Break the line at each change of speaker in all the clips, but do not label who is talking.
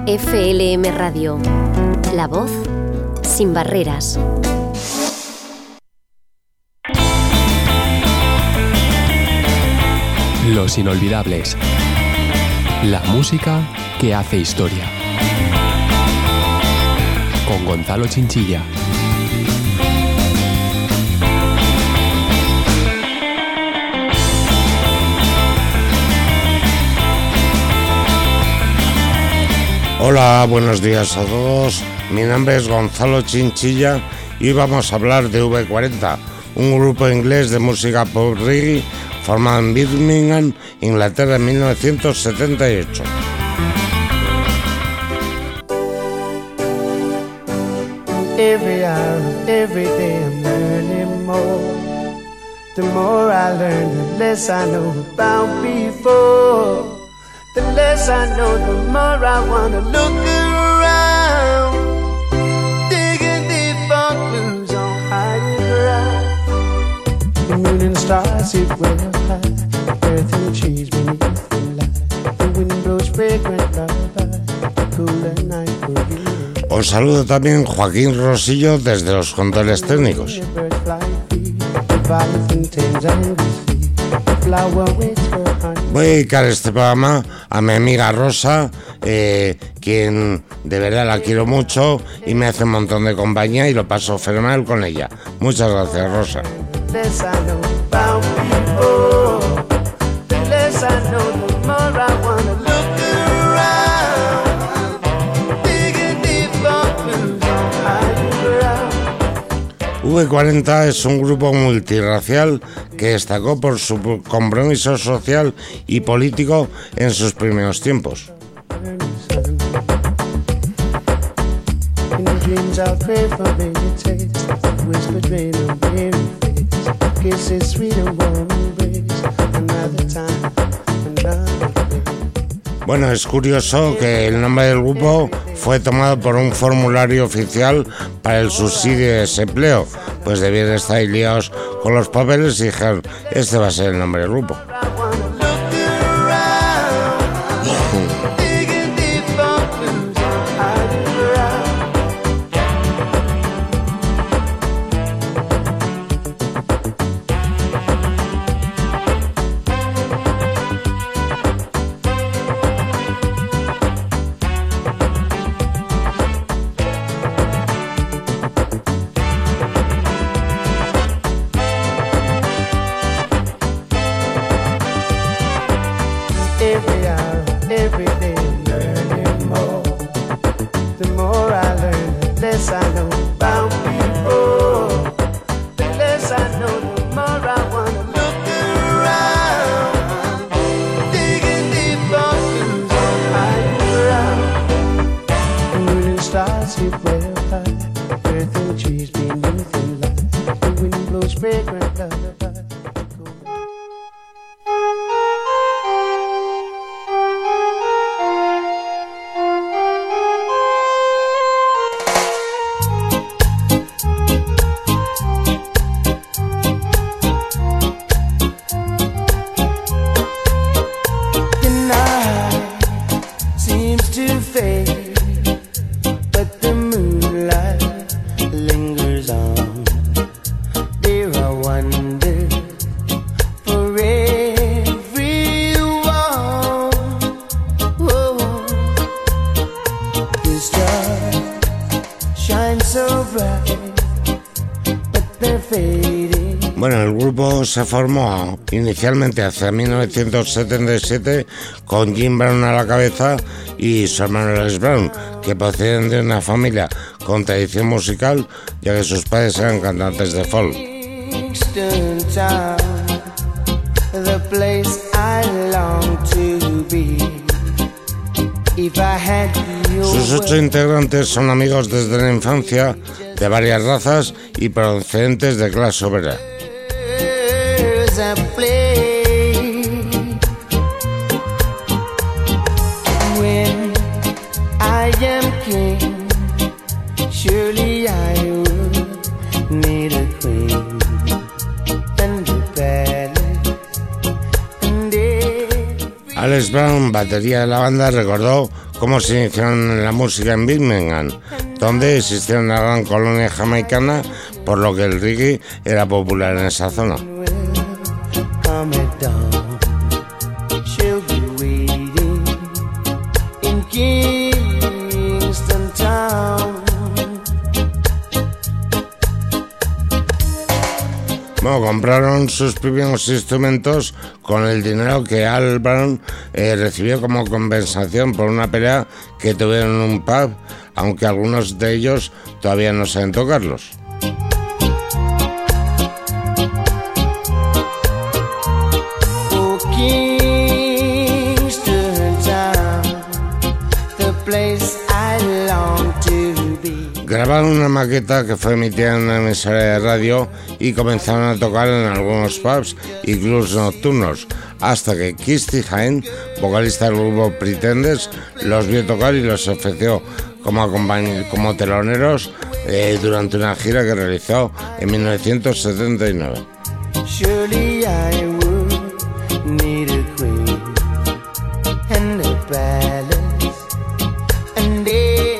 FLM Radio, la voz sin barreras.
Los inolvidables. La música que hace historia. Con Gonzalo Chinchilla.
Hola, buenos días a todos. Mi nombre es Gonzalo Chinchilla y hoy vamos a hablar de V40, un grupo inglés de música pop reggae formado en Birmingham, Inglaterra en 1978.
Every hour, every day I'm learning more. The more I learn, the less I know about before. The less I know, the more I wanna look around. Digging deep for clues on hiding ground. The moon and stars sit well high. The earth and the trees beneath the light. The wind blows fragrant lullaby. The cooler night will be.
Os saludo también Joaquín Rosillo desde los controles técnicos. Voy a dedicar este programa a mi amiga Rosa, quien de verdad la quiero mucho y me hace un montón de compañía y lo paso fenomenal con ella. Muchas gracias, Rosa. V40 es un grupo multirracial que destacó por su compromiso social y político en sus primeros tiempos. Bueno, es curioso que el nombre del grupo fue tomado por un formulario oficial para el subsidio de desempleo, pues debían estar liados con los papeles y dijeron, este va a ser el nombre del grupo. Bueno, el grupo se formó inicialmente hacia 1977 con Jim Brown a la cabeza y su hermano Les Brown, que proceden de una familia con tradición musical, ya que sus padres eran cantantes de folk. Sus 8 integrantes son amigos desde la infancia, de varias razas y procedentes de clase obrera. Wallace Brown, batería de la banda, recordó cómo se iniciaron en la música en Birmingham, donde existía una gran colonia jamaicana, por lo que el reggae era popular en esa zona. Bueno, compraron sus primeros instrumentos con el dinero que Al Brown recibió como compensación por una pelea que tuvieron en un pub, aunque algunos de ellos todavía no saben tocarlos. Grabaron una maqueta que fue emitida en una emisora de radio y comenzaron a tocar en algunos pubs y clubs nocturnos, hasta que Kirsty Hine, vocalista del grupo Pretenders, los vio tocar y los ofreció como teloneros durante una gira que realizó en 1979. Surely I would need a queen and a palace and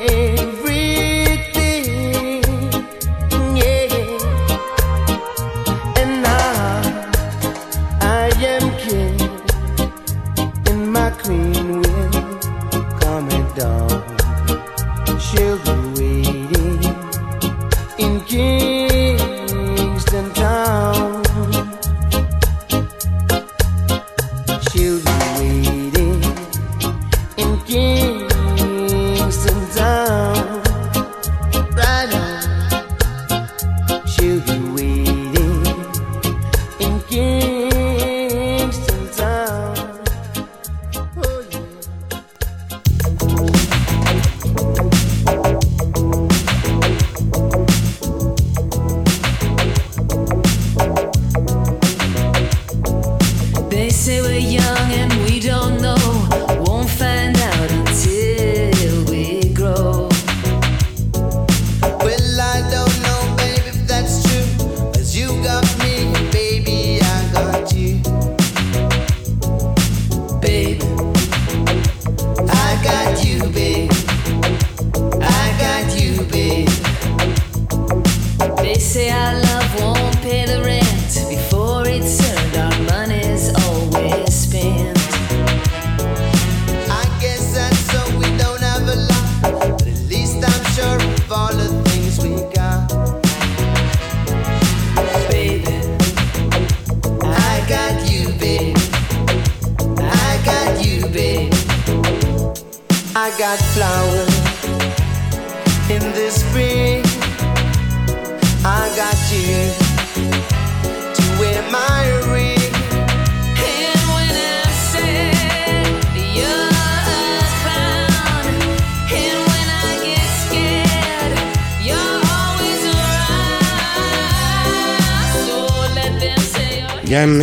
Ya en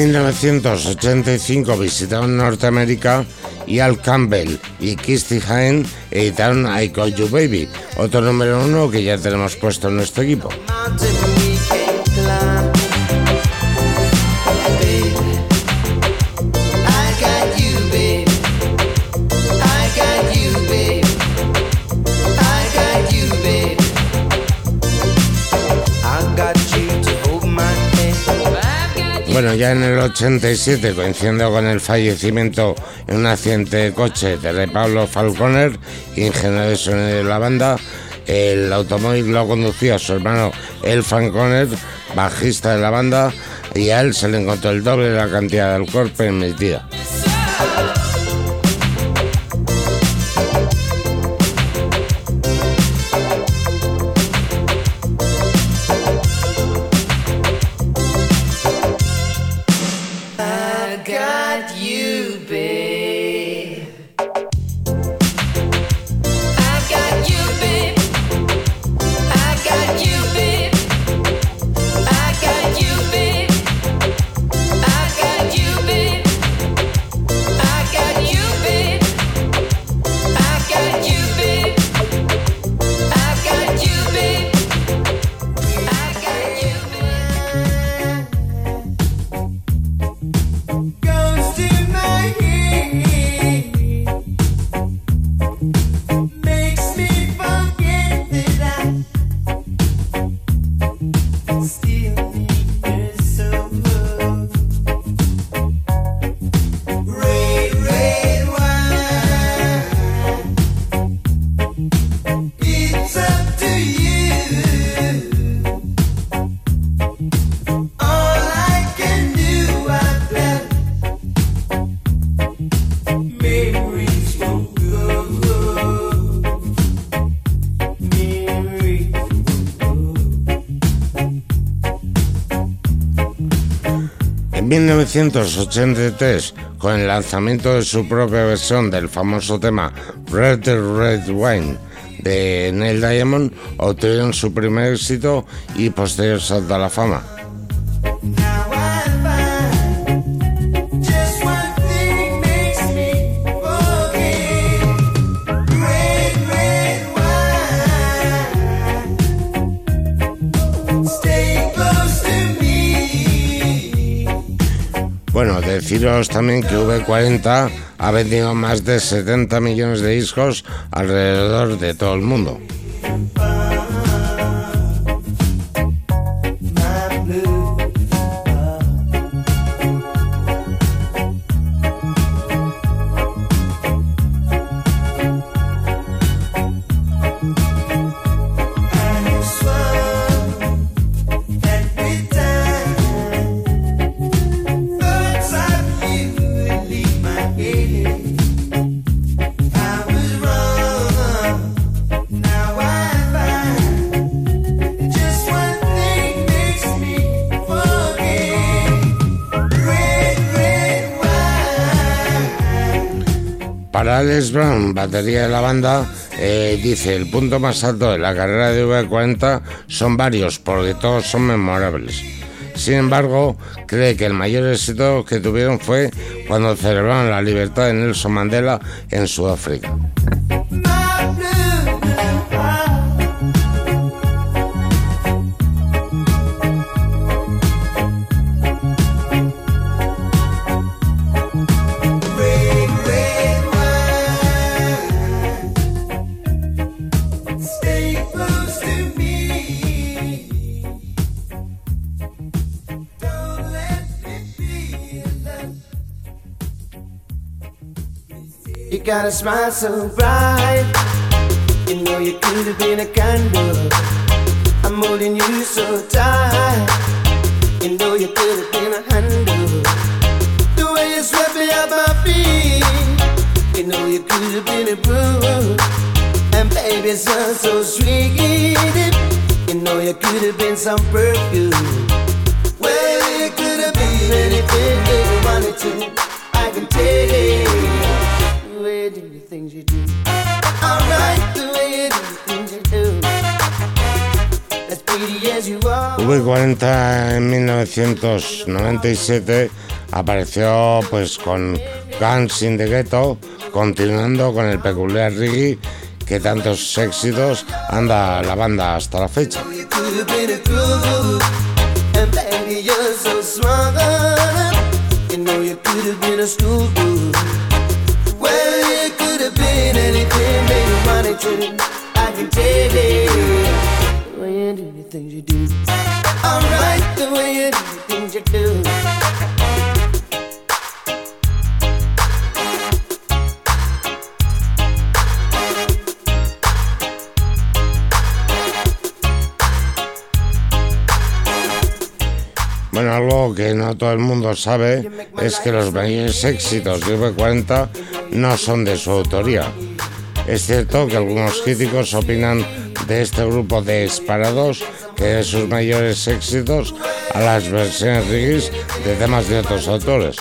1985 visitaron Norteamérica y Al Campbell y Kirsty Hine editaron I Got You Baby, otro número 1 que ya tenemos puesto en nuestro equipo. Bueno, ya en el 87, coincidiendo con el fallecimiento en un accidente de coche de Pablo Falconer, ingeniero de sonido de la banda, el automóvil lo conducía su hermano El Falconer, bajista de la banda, y a él se le encontró el doble de la cantidad de alcohol permitida. 1983, con el lanzamiento de su propia versión del famoso tema Red Red Wine de Neil Diamond, obtuvieron su primer éxito y posterior salto a la fama. Bueno, deciros también que V40 ha vendido más de 70 millones de discos alrededor de todo el mundo. Para Alex Brown, batería de la banda, dice: el punto más alto de la carrera de V40 son varios, porque todos son memorables. Sin embargo, cree que el mayor éxito que tuvieron fue cuando celebraron la libertad de Nelson Mandela en Sudáfrica.
You got a smile so bright, you know you could have been a candle. I'm holding you so tight, you know you could have been a handle. The way you swept me off my feet, you know you could have been a broom. And baby, it sounds so sweet, you know you could have been some perfume. Well, you could have been anything that you wanted to, I can tell you. Do the things you do. Alright, the way you do the things you do. As pretty as you are.
V40 en 1997 apareció pues con Guns in the Ghetto, continuando con el peculiar reggae que tantos éxitos anda la banda hasta la fecha.
I can tell you the way you do the things you do. Alright, the way you do the things you do.
Bueno, algo que no todo el mundo sabe es que los mayores éxitos de V40 no son de su autoría. Es cierto que algunos críticos opinan de este grupo de disparados que de sus mayores éxitos a las versiones reggae de temas de otros autores.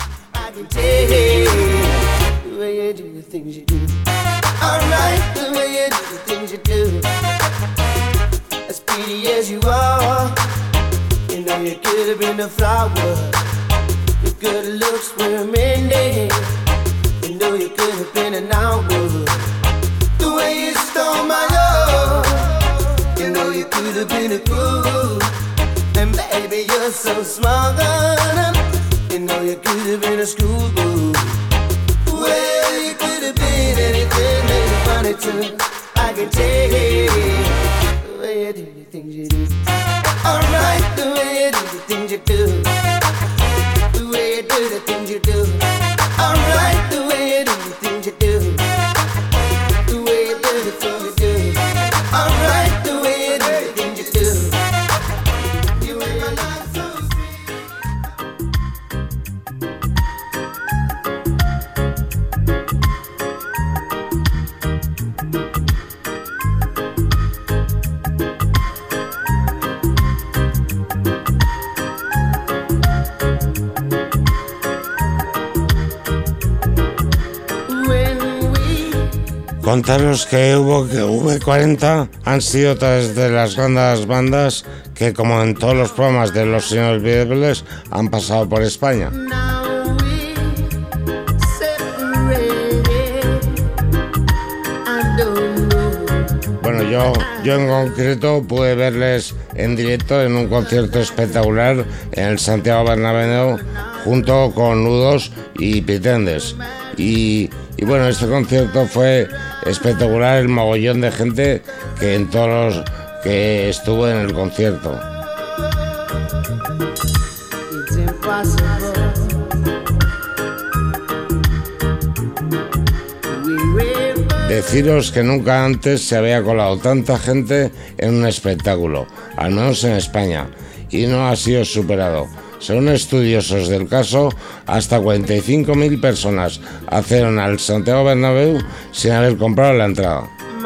The way you stole my love, you know you could have been a fool. And baby, you're so smart, you know you could have been a schoolboy. Well, you could have been anything that you wanted to, I can tell you. The way you do the things you do. Alright, the way you do the things you do. The way you do the things you do. Alright, the way you do the things you do.
Contaros que V40 han sido otras de las grandes bandas que, como en todos los programas de Los Inolvidables, han pasado por España. Bueno, yo en concreto pude verles en directo en un concierto espectacular en el Santiago Bernabéu junto con U2 y Pretenders. Y bueno, este concierto fue espectacular, el mogollón de gente que en todos los que estuvo en el concierto. Deciros que nunca antes se había colado tanta gente en un espectáculo, al menos en España, y no ha sido superado. Según estudiosos del caso, hasta 45.000 personas accedieron al Santiago Bernabéu sin haber comprado la entrada.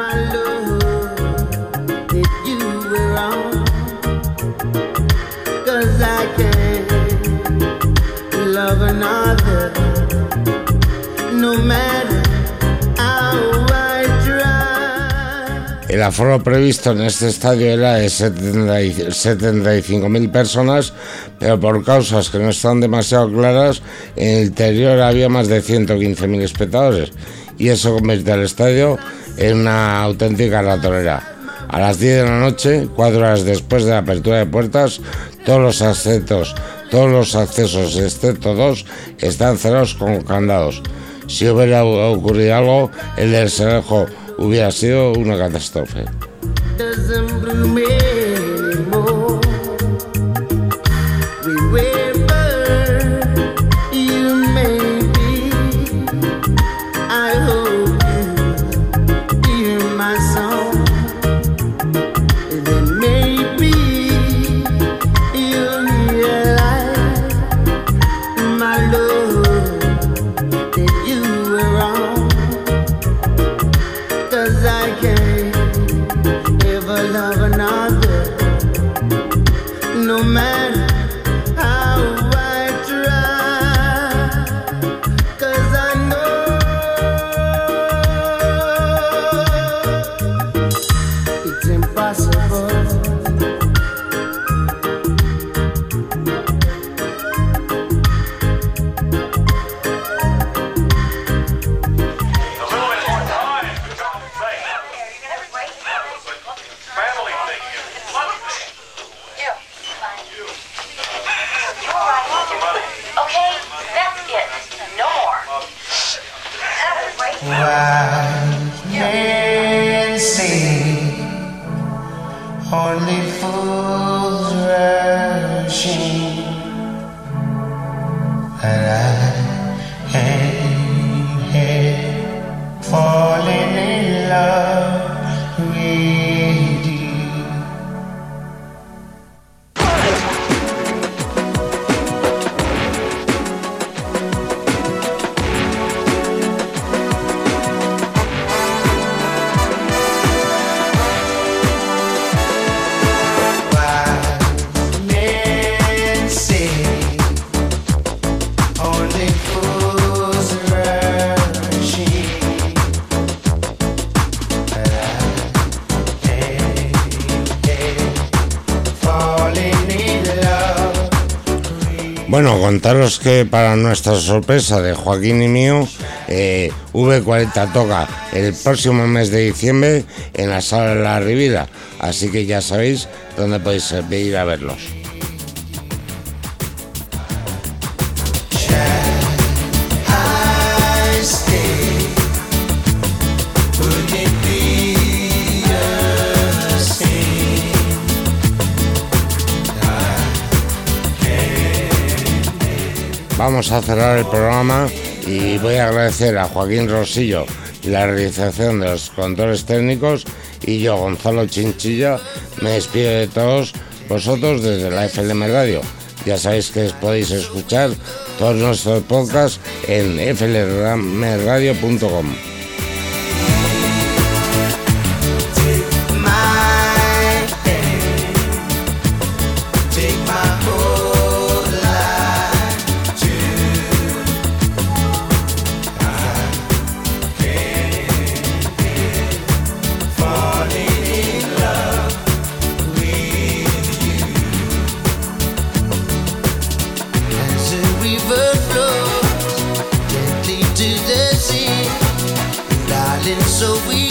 El aforo previsto en este estadio era de 75.000 personas, pero por causas que no están demasiado claras, en el interior había más de 115.000 espectadores, y eso convierte al estadio en una auténtica ratonera. A las 10 de la noche, 4 horas después de la apertura de puertas, todos los accesos, excepto 2, están cerrados con candados. Si hubiera ocurrido algo, el desalojo hubiera sido una catástrofe.
Only fools rushing, and I ain't here falling in love with you.
Bueno, contaros que para nuestra sorpresa de Joaquín y mío, V40 toca el próximo mes de diciembre en la Sala de la Riviera, así que ya sabéis dónde podéis ir a verlos. Vamos a cerrar el programa y voy a agradecer a Joaquín Rosillo la realización de los controles técnicos, y yo, Gonzalo Chinchilla, me despido de todos vosotros desde la FLM Radio. Ya sabéis que podéis escuchar todos nuestros podcasts en flmradio.com.
so we